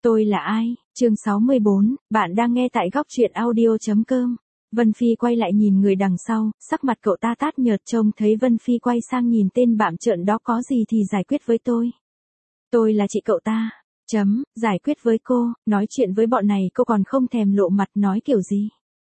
Tôi là ai? Chương 64, bạn đang nghe tại góc truyện audio.com. Vân Phi quay lại nhìn người đằng sau, sắc mặt cậu ta tát nhợt, trông thấy Vân Phi quay sang nhìn tên bạm trợn đó, có gì thì giải quyết với tôi. Tôi là chị cậu ta. Giải quyết với cô, nói chuyện với bọn này cô còn không thèm lộ mặt, nói kiểu gì?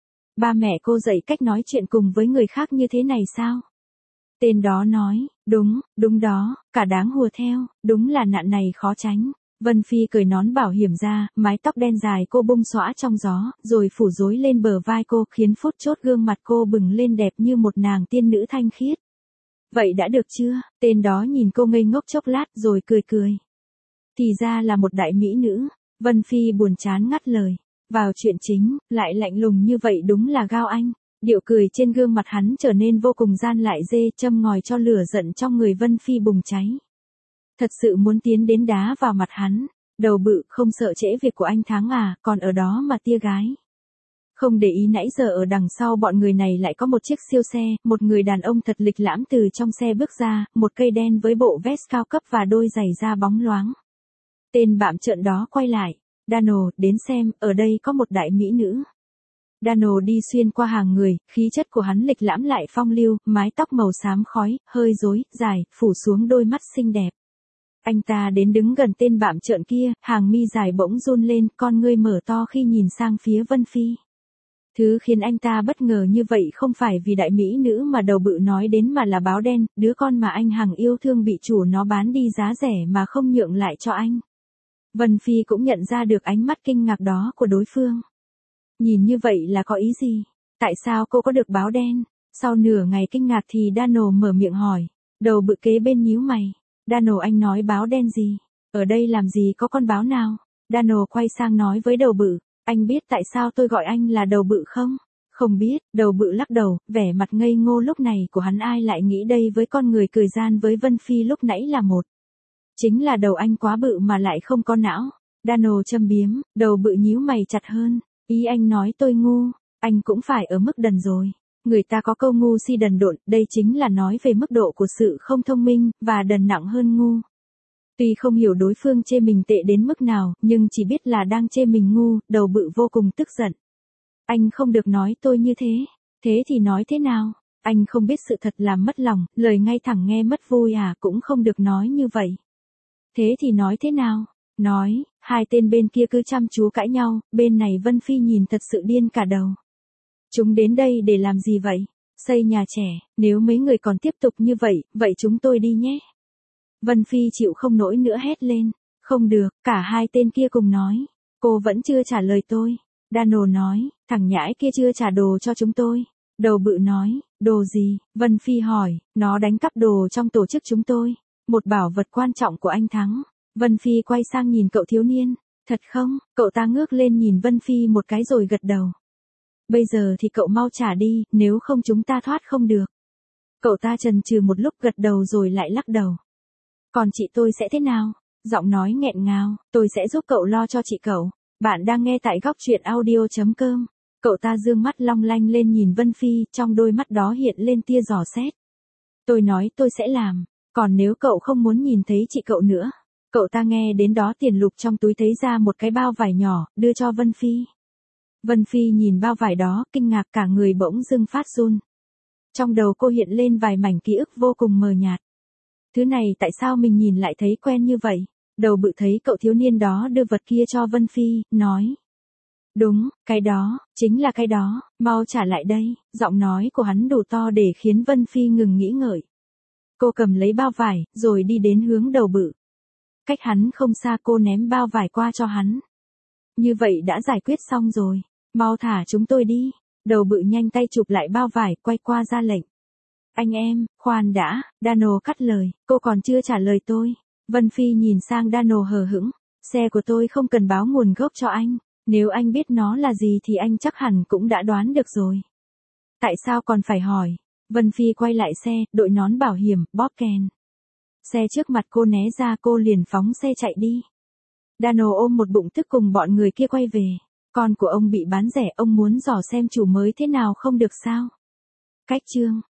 Ba mẹ cô dạy cách nói chuyện cùng với người khác như thế này sao? Tên đó nói, đúng đó, cả đáng hùa theo, đúng là nạn này khó tránh. Vân Phi cởi nón bảo hiểm ra, mái tóc đen dài cô bung xõa trong gió, rồi phủ rối lên bờ vai cô, khiến phút chốt gương mặt cô bừng lên đẹp như một nàng tiên nữ thanh khiết. Vậy đã được chưa? Tên đó nhìn cô ngây ngốc chốc lát rồi cười cười. Thì ra là một đại mỹ nữ. Vân Phi buồn chán ngắt lời. Vào chuyện chính, lại lạnh lùng như vậy đúng là Gao Anh. Điệu cười trên gương mặt hắn trở nên vô cùng gian lại dê, châm ngòi cho lửa giận trong người Vân Phi bùng cháy. Thật sự muốn tiến đến đá vào mặt hắn. Đầu bự, không sợ trễ việc của anh Thắng à, còn ở đó mà tia gái. Không để ý nãy giờ ở đằng sau bọn người này lại có một chiếc siêu xe, một người đàn ông thật lịch lãm từ trong xe bước ra, một cây đen với bộ vest cao cấp và đôi giày da bóng loáng. Tên bạm trợn đó quay lại. Dano, đến xem, ở đây có một đại mỹ nữ. Dano đi xuyên qua hàng người, khí chất của hắn lịch lãm lại phong lưu, mái tóc màu xám khói, hơi rối, dài, phủ xuống đôi mắt xinh đẹp. Anh ta đến đứng gần tên bạm trợn kia, hàng mi dài bỗng run lên, con ngươi mở to khi nhìn sang phía Vân Phi. Thứ khiến anh ta bất ngờ như vậy không phải vì đại mỹ nữ mà đầu bự nói đến mà là báo đen, đứa con mà anh hằng yêu thương bị chủ nó bán đi giá rẻ mà không nhượng lại cho anh. Vân Phi cũng nhận ra được ánh mắt kinh ngạc đó của đối phương. Nhìn như vậy là có ý gì? Tại sao cô có được báo đen? Sau nửa ngày kinh ngạc thì Dano mở miệng hỏi. Đầu bự kế bên nhíu mày. Dano, anh nói báo đen gì? Ở đây làm gì có con báo nào? Dano quay sang nói với đầu bự. Anh biết tại sao tôi gọi anh là đầu bự không? Không biết. Đầu bự lắc đầu, vẻ mặt ngây ngô lúc này của hắn ai lại nghĩ đây với con người cười gian với Vân Phi lúc nãy là một. Chính là đầu anh quá bự mà lại không có não. Dano châm biếm, đầu bự nhíu mày chặt hơn. Ý anh nói tôi ngu, anh cũng phải ở mức đần rồi. Người ta có câu ngu si đần độn, đây chính là nói về mức độ của sự không thông minh, và đần nặng hơn ngu. Tuy không hiểu đối phương chê mình tệ đến mức nào, nhưng chỉ biết là đang chê mình ngu, đầu bự vô cùng tức giận. Anh không được nói tôi như thế. Thế thì nói thế nào? Anh không biết sự thật làm mất lòng, lời ngay thẳng nghe mất vui à, cũng không được nói như vậy. Thế thì nói thế nào? Nói, hai tên bên kia cứ chăm chú cãi nhau, bên này Vân Phi nhìn thật sự điên cả đầu. Chúng đến đây để làm gì vậy? Xây nhà trẻ, nếu mấy người còn tiếp tục như vậy, vậy chúng tôi đi nhé. Vân Phi chịu không nổi nữa hét lên. Không được, cả hai tên kia cùng nói. Cô vẫn chưa trả lời tôi. Dano nói, thằng nhãi kia chưa trả đồ cho chúng tôi. Đầu bự nói, đồ gì? Vân Phi hỏi, nó đánh cắp đồ trong tổ chức chúng tôi. Một bảo vật quan trọng của anh Thắng. Vân Phi quay sang nhìn cậu thiếu niên. Thật không? Cậu ta ngước lên nhìn Vân Phi một cái rồi gật đầu. Bây giờ thì cậu mau trả đi, nếu không chúng ta thoát không được. Cậu ta chần chừ một lúc gật đầu rồi lại lắc đầu. Còn chị tôi sẽ thế nào? Giọng nói nghẹn ngào, tôi sẽ giúp cậu lo cho chị cậu. Bạn đang nghe tại góc truyện audio.com. Cậu ta dương mắt long lanh lên nhìn Vân Phi, trong đôi mắt đó hiện lên tia dò xét. Tôi nói tôi sẽ làm, còn nếu cậu không muốn nhìn thấy chị cậu nữa. Cậu ta nghe đến đó tiền lục trong túi thấy ra một cái bao vải nhỏ, đưa cho Vân Phi. Vân Phi nhìn bao vải đó, kinh ngạc cả người bỗng dưng phát run. Trong đầu cô hiện lên vài mảnh ký ức vô cùng mờ nhạt. Thứ này tại sao mình nhìn lại thấy quen như vậy? Đầu bự thấy cậu thiếu niên đó đưa vật kia cho Vân Phi, nói. Đúng, cái đó, chính là cái đó, mau trả lại đây. Giọng nói của hắn đủ to để khiến Vân Phi ngừng nghĩ ngợi. Cô cầm lấy bao vải, rồi đi đến hướng đầu bự. Cách hắn không xa, cô ném bao vải qua cho hắn. Như vậy đã giải quyết xong rồi. Mau thả chúng tôi đi. Đầu bự nhanh tay chụp lại bao vải, quay qua ra lệnh. Anh em, khoan đã. Dano cắt lời, cô còn chưa trả lời tôi. Vân Phi nhìn sang Dano hờ hững. Xe của tôi không cần báo nguồn gốc cho anh. Nếu anh biết nó là gì thì anh chắc hẳn cũng đã đoán được rồi. Tại sao còn phải hỏi? Vân Phi quay lại xe, đội nón bảo hiểm, bóp kèn. Xe trước mặt cô né ra, cô liền phóng xe chạy đi. Dano ôm một bụng tức cùng bọn người kia quay về. Con của ông bị bán rẻ, ông muốn dò xem chủ mới thế nào không được sao? Cách chương